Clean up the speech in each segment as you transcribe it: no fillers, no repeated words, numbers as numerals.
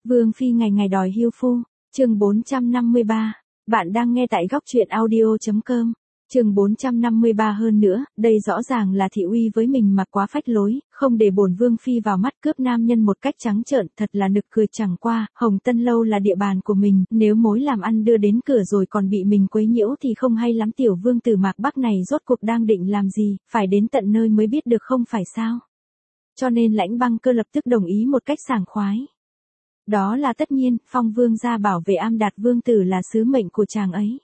Vương phi ngày ngày đòi hưu phu, chương 453. Bạn đang nghe tại góc truyện audio.com. Chương 453 hơn nữa, đây rõ ràng là thị uy với mình mà quá phách lối, không để bổn vương phi vào mắt cướp nam nhân một cách trắng trợn, thật là nực cười. Chẳng qua, Hồng Tân Lâu là địa bàn của mình, nếu mối làm ăn đưa đến cửa rồi còn bị mình quấy nhiễu thì không hay lắm. Tiểu vương tử Mạc Bắc này rốt cuộc đang định làm gì, phải đến tận nơi mới biết được không phải sao? Cho nên Lãnh Băng Cơ lập tức đồng ý một cách sảng khoái. Đó là tất nhiên, Phong vương gia bảo vệ Am Đạt vương tử là sứ mệnh của chàng ấy.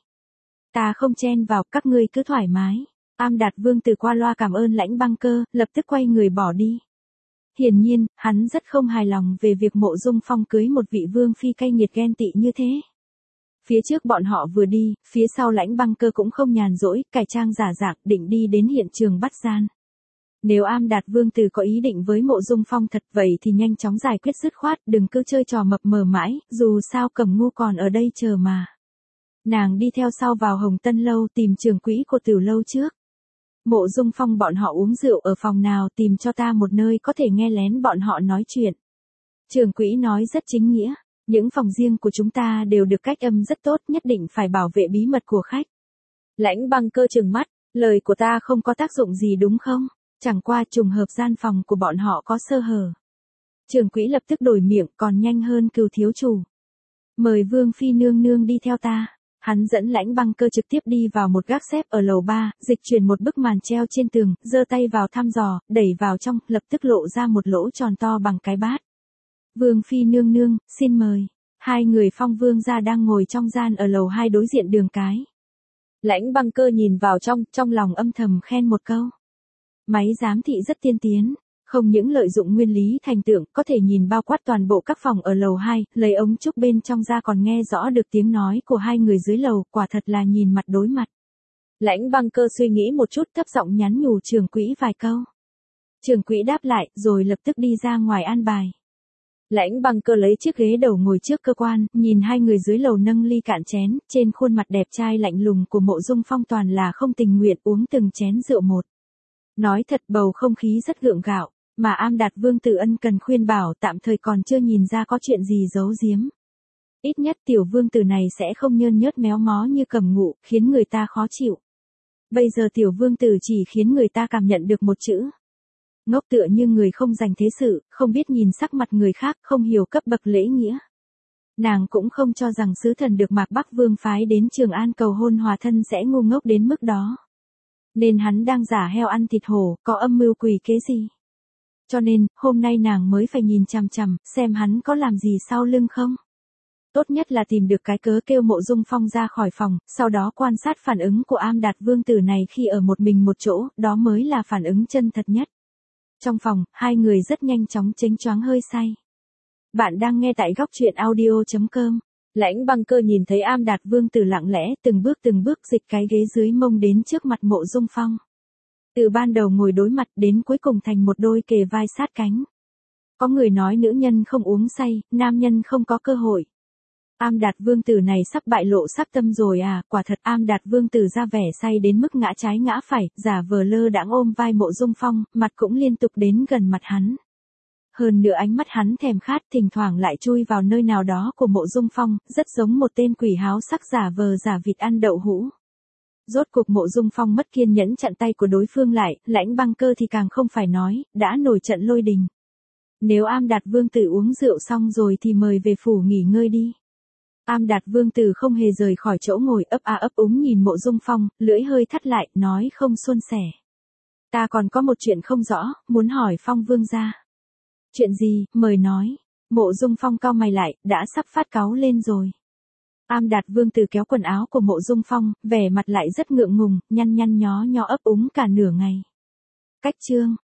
Ta không chen vào, các ngươi cứ thoải mái. Am Đạt vương tử qua loa cảm ơn Lãnh Băng Cơ, lập tức quay người bỏ đi. Hiển nhiên, hắn rất không hài lòng về việc Mộ Dung Phong cưới một vị vương phi cay nghiệt ghen tị như thế. Phía trước bọn họ vừa đi, phía sau Lãnh Băng Cơ cũng không nhàn rỗi, cải trang giả dạng định đi đến hiện trường bắt gian. Nếu Am Đạt vương tử có ý định với Mộ Dung Phong thật vậy thì nhanh chóng giải quyết dứt khoát, đừng cứ chơi trò mập mờ mãi, dù sao Cẩm Ngu còn ở đây chờ mà. Nàng đi theo sau vào Hồng Tân Lâu tìm trưởng quỹ của Tiểu Lâu trước. Mộ Dung Phong bọn họ uống rượu ở phòng nào, tìm cho ta một nơi có thể nghe lén bọn họ nói chuyện. Trưởng quỹ nói rất chính nghĩa, những phòng riêng của chúng ta đều được cách âm rất tốt, nhất định phải bảo vệ bí mật của khách. Lãnh Băng Cơ trừng mắt, lời của ta không có tác dụng gì đúng không? Chẳng qua trùng hợp gian phòng của bọn họ có sơ hở. Trưởng quỹ lập tức đổi miệng, còn nhanh hơn Cừu thiếu chủ. Mời vương phi nương nương đi theo ta. Hắn dẫn Lãnh Băng Cơ trực tiếp đi vào một gác xếp ở lầu 3, dịch chuyển một bức màn treo trên tường, giơ tay vào thăm dò, đẩy vào trong, lập tức lộ ra một lỗ tròn to bằng cái bát. Vương phi nương nương, xin mời. Hai người Phong vương gia đang ngồi trong gian ở lầu 2 đối diện đường cái. Lãnh Băng Cơ nhìn vào trong lòng âm thầm khen một câu. Máy giám thị rất tiên tiến, không những lợi dụng nguyên lý thành tượng, có thể nhìn bao quát toàn bộ các phòng ở lầu 2, lấy ống trúc bên trong ra còn nghe rõ được tiếng nói của hai người dưới lầu, quả thật là nhìn mặt đối mặt. Lãnh Băng Cơ suy nghĩ một chút, thấp giọng nhắn nhủ trưởng quỹ vài câu. Trưởng quỹ đáp lại, rồi lập tức đi ra ngoài an bài. Lãnh Băng Cơ lấy chiếc ghế đầu ngồi trước cơ quan, nhìn hai người dưới lầu nâng ly cạn chén, trên khuôn mặt đẹp trai lạnh lùng của Mộ Dung Phong toàn là không tình nguyện uống từng chén rượu một. Nói thật bầu không khí rất gượng gạo, mà Am Đạt vương tử ân cần khuyên bảo tạm thời còn chưa nhìn ra có chuyện gì giấu giếm. Ít nhất tiểu vương tử này sẽ không nhơn nhớt méo mó như Cẩm Ngụ, khiến người ta khó chịu. Bây giờ tiểu vương tử chỉ khiến người ta cảm nhận được một chữ. Ngốc, tựa như người không dành thế sự, không biết nhìn sắc mặt người khác, không hiểu cấp bậc lễ nghĩa. Nàng cũng không cho rằng sứ thần được Mạc Bắc vương phái đến Trường An cầu hôn hòa thân sẽ ngu ngốc đến mức đó. Nên hắn đang giả heo ăn thịt hổ, có âm mưu quỷ kế gì. Cho nên, hôm nay nàng mới phải nhìn chằm chằm, xem hắn có làm gì sau lưng không. Tốt nhất là tìm được cái cớ kêu Mộ Dung Phong ra khỏi phòng, sau đó quan sát phản ứng của Am Đạt vương tử này khi ở một mình một chỗ, đó mới là phản ứng chân thật nhất. Trong phòng, hai người rất nhanh chóng chênh choáng hơi say. Bạn đang nghe tại góc truyện audio.com. Lãnh Băng Cơ nhìn thấy Am Đạt vương tử lặng lẽ từng bước dịch cái ghế dưới mông đến trước mặt Mộ Dung Phong. Từ ban đầu ngồi đối mặt đến cuối cùng thành một đôi kề vai sát cánh. Có người nói nữ nhân không uống say, nam nhân không có cơ hội. Am Đạt vương tử này sắp bại lộ sắc tâm rồi à, quả thật Am Đạt vương tử ra vẻ say đến mức ngã trái ngã phải, giả vờ lơ đãng ôm vai Mộ Dung Phong, mặt cũng liên tục đến gần mặt hắn. Hơn nữa ánh mắt hắn thèm khát thỉnh thoảng lại chui vào nơi nào đó của Mộ Dung Phong, rất giống một tên quỷ háo sắc giả vờ giả vịt ăn đậu hũ. Rốt cuộc Mộ Dung Phong mất kiên nhẫn chặn tay của đối phương lại, Lãnh Băng Cơ thì càng không phải nói, đã nổi trận lôi đình. Nếu Am Đạt vương tử uống rượu xong rồi thì mời về phủ nghỉ ngơi đi. Am Đạt vương tử không hề rời khỏi chỗ ngồi, ấp a ấp úng nhìn Mộ Dung Phong, lưỡi hơi thắt lại, nói không suôn sẻ. Ta còn có một chuyện không rõ, muốn hỏi Phong vương gia. Chuyện gì, mời nói. Mộ Dung Phong cau mày lại, đã sắp phát cáu lên rồi. Am Đạt vương tử kéo quần áo của Mộ Dung Phong, vẻ mặt lại rất ngượng ngùng, nhăn nhó ấp úng cả nửa ngày. Cách chương,